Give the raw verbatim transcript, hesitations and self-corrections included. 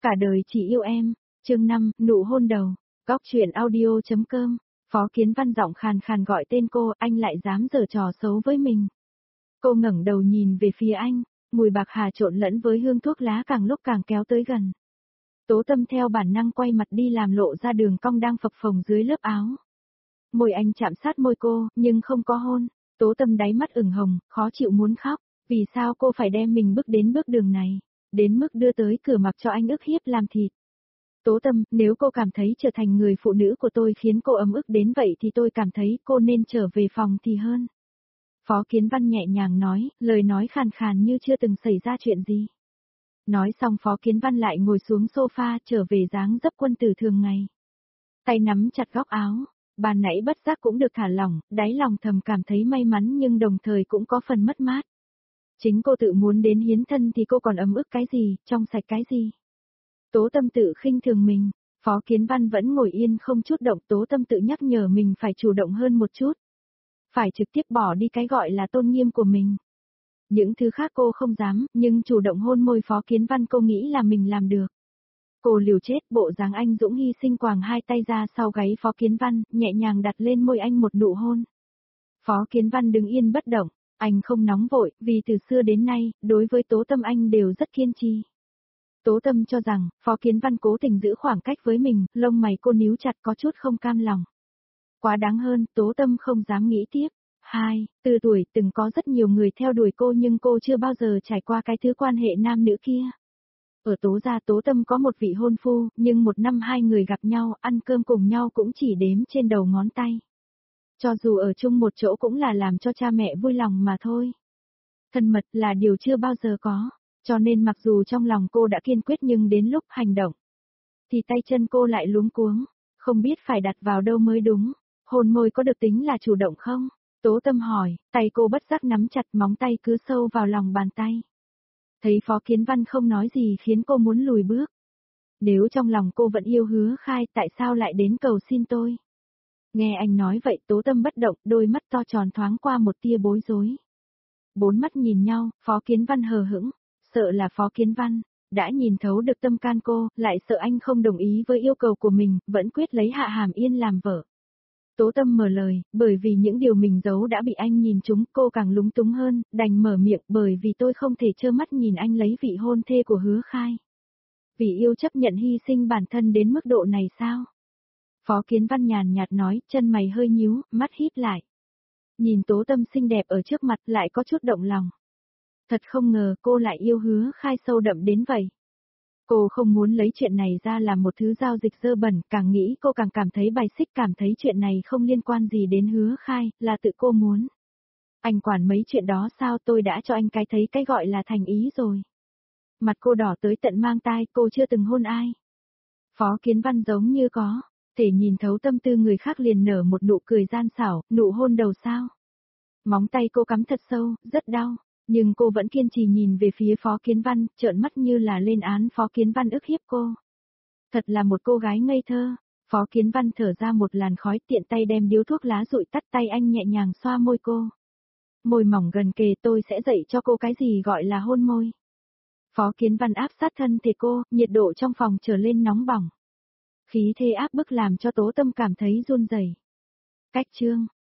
Cả đời chỉ yêu em, chương năm, nụ hôn đầu, góc truyện audio.com, Phó Kiến Văn giọng khàn khàn gọi tên cô, anh lại dám giở trò xấu với mình. Cô ngẩng đầu nhìn về phía anh, mùi bạc hà trộn lẫn với hương thuốc lá càng lúc càng kéo tới gần. Tố Tâm theo bản năng quay mặt đi làm lộ ra đường cong đang phập phồng dưới lớp áo. Môi anh chạm sát môi cô, nhưng không có hôn. Tố Tâm đáy mắt ửng hồng, khó chịu muốn khóc. Vì sao cô phải đem mình bước đến bước đường này, đến mức đưa tới cửa mặc cho anh ức hiếp làm thịt. Tố Tâm, nếu cô cảm thấy trở thành người phụ nữ của tôi khiến cô ấm ức đến vậy thì tôi cảm thấy cô nên trở về phòng thì hơn. Phó Kiến Văn nhẹ nhàng nói, lời nói khàn khàn như chưa từng xảy ra chuyện gì. Nói xong Phó Kiến Văn lại ngồi xuống sofa trở về dáng dấp quân tử thường ngày. Tay nắm chặt góc áo, ban nãy bất giác cũng được thả lỏng, đáy lòng thầm cảm thấy may mắn nhưng đồng thời cũng có phần mất mát. Chính cô tự muốn đến hiến thân thì cô còn ấm ức cái gì, trong sạch cái gì. Tố Tâm tự khinh thường mình, Phó Kiến Văn vẫn ngồi yên không chút động. Tố Tâm tự nhắc nhở mình phải chủ động hơn một chút. Phải trực tiếp bỏ đi cái gọi là tôn nghiêm của mình. Những thứ khác cô không dám, nhưng chủ động hôn môi Phó Kiến Văn cô nghĩ là mình làm được. Cô liều chết, bộ dáng anh dũng hy sinh quàng hai tay ra sau gáy Phó Kiến Văn, nhẹ nhàng đặt lên môi anh một nụ hôn. Phó Kiến Văn đứng yên bất động, anh không nóng vội, vì từ xưa đến nay, đối với Tố Tâm anh đều rất kiên trì. Tố Tâm cho rằng, Phó Kiến Văn cố tình giữ khoảng cách với mình, lông mày cô níu chặt có chút không cam lòng. Quá đáng hơn, Tố Tâm không dám nghĩ tiếp. Hai, từ tuổi từng có rất nhiều người theo đuổi cô nhưng cô chưa bao giờ trải qua cái thứ quan hệ nam nữ kia. Ở Tố gia Tố Tâm có một vị hôn phu, nhưng một năm hai người gặp nhau, ăn cơm cùng nhau cũng chỉ đếm trên đầu ngón tay. Cho dù ở chung một chỗ cũng là làm cho cha mẹ vui lòng mà thôi. Thân mật là điều chưa bao giờ có, cho nên mặc dù trong lòng cô đã kiên quyết nhưng đến lúc hành động, thì tay chân cô lại luống cuống, không biết phải đặt vào đâu mới đúng. Hôn môi có được tính là chủ động không? Tố Tâm hỏi, tay cô bất giác nắm chặt, móng tay cứ sâu vào lòng bàn tay. Thấy Phó Kiến Văn không nói gì khiến cô muốn lùi bước. Nếu trong lòng cô vẫn yêu Hứa Khai, tại sao lại đến cầu xin tôi? Nghe anh nói vậy Tố Tâm bất động, đôi mắt to tròn thoáng qua một tia bối rối. Bốn mắt nhìn nhau, Phó Kiến Văn hờ hững, sợ là Phó Kiến Văn đã nhìn thấu được tâm can cô, lại sợ anh không đồng ý với yêu cầu của mình, vẫn quyết lấy Hạ Hàm Yên làm vợ. Tố Tâm mở lời, bởi vì những điều mình giấu đã bị anh nhìn trúng, cô càng lúng túng hơn, đành mở miệng, bởi vì tôi không thể trơ mắt nhìn anh lấy vị hôn thê của Hứa Khai. Vì yêu chấp nhận hy sinh bản thân đến mức độ này sao? Phó Kiến Văn nhàn nhạt nói, chân mày hơi nhíu, mắt híp lại. Nhìn Tố Tâm xinh đẹp ở trước mặt lại có chút động lòng. Thật không ngờ cô lại yêu Hứa Khai sâu đậm đến vậy. Cô không muốn lấy chuyện này ra làm một thứ giao dịch dơ bẩn, càng nghĩ cô càng cảm thấy bài xích, cảm thấy chuyện này không liên quan gì đến Hứa Khai, là tự cô muốn. Anh quản mấy chuyện đó sao, tôi đã cho anh cái thấy cái gọi là thành ý rồi. Mặt cô đỏ tới tận mang tai, cô chưa từng hôn ai. Phó Kiến Văn giống như có thể nhìn thấu tâm tư người khác liền nở một nụ cười gian xảo, nụ hôn đầu sao. Móng tay cô cắm thật sâu, rất đau. Nhưng cô vẫn kiên trì nhìn về phía Phó Kiến Văn, trợn mắt như là lên án Phó Kiến Văn ức hiếp cô. Thật là một cô gái ngây thơ. Phó Kiến Văn thở ra một làn khói, tiện tay đem điếu thuốc lá dụi tắt, tay anh nhẹ nhàng xoa môi cô. Môi mỏng gần kề, tôi sẽ dạy cho cô cái gì gọi là hôn môi. Phó Kiến Văn áp sát thân thể cô, nhiệt độ trong phòng trở lên nóng bỏng. Khí thế áp bức làm cho Tố Tâm cảm thấy run rẩy. Cách chương